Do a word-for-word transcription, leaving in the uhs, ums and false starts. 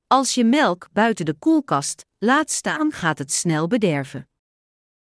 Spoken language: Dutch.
Als je melk buiten de koelkast laat staan, gaat het snel bederven.